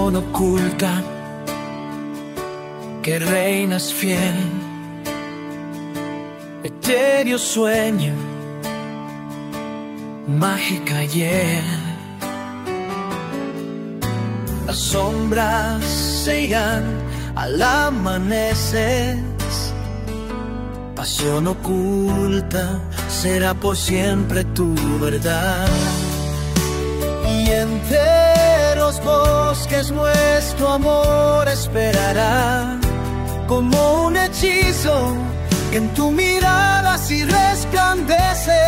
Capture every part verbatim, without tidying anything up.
pasión oculta que reinas fiel, etéreo sueño, mágica ayer. Las sombras se irán al amanecer, pasión oculta será por siempre tu verdad. Y entre los bosques nuestro amor esperará, como un hechizo que en tu mirada así resplandece.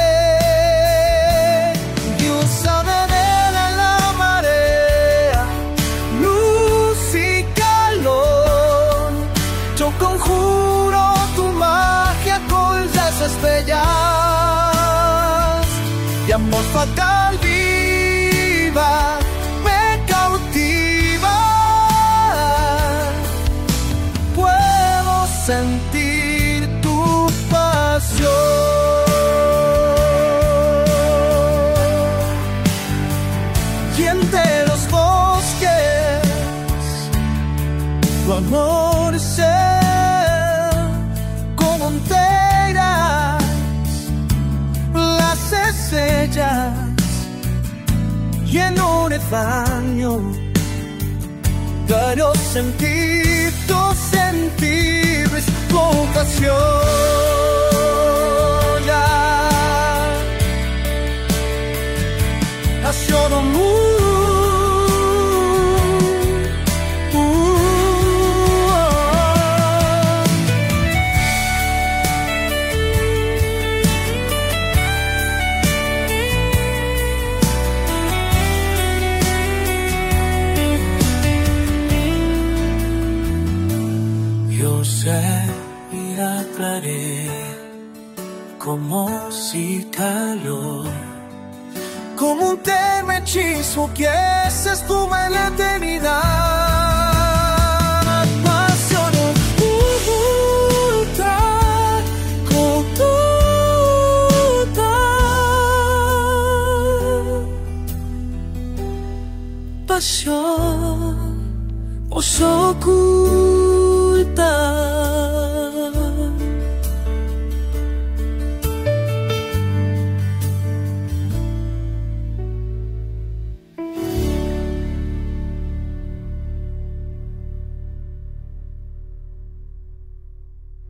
Diosa de la marea, luz y calor, yo conjuro tu magia con las estrellas, de amor fatal viva me cautiva. Puedo sentir tu pasión. Y entre los bosques tu amor se como enteras las estrellas, y en un rebaño quiero sentir tu sentir tu vocación. Hacia lo mundo. Y aclaré como si calor, como un termo hechizo que se espuma en la eternidad.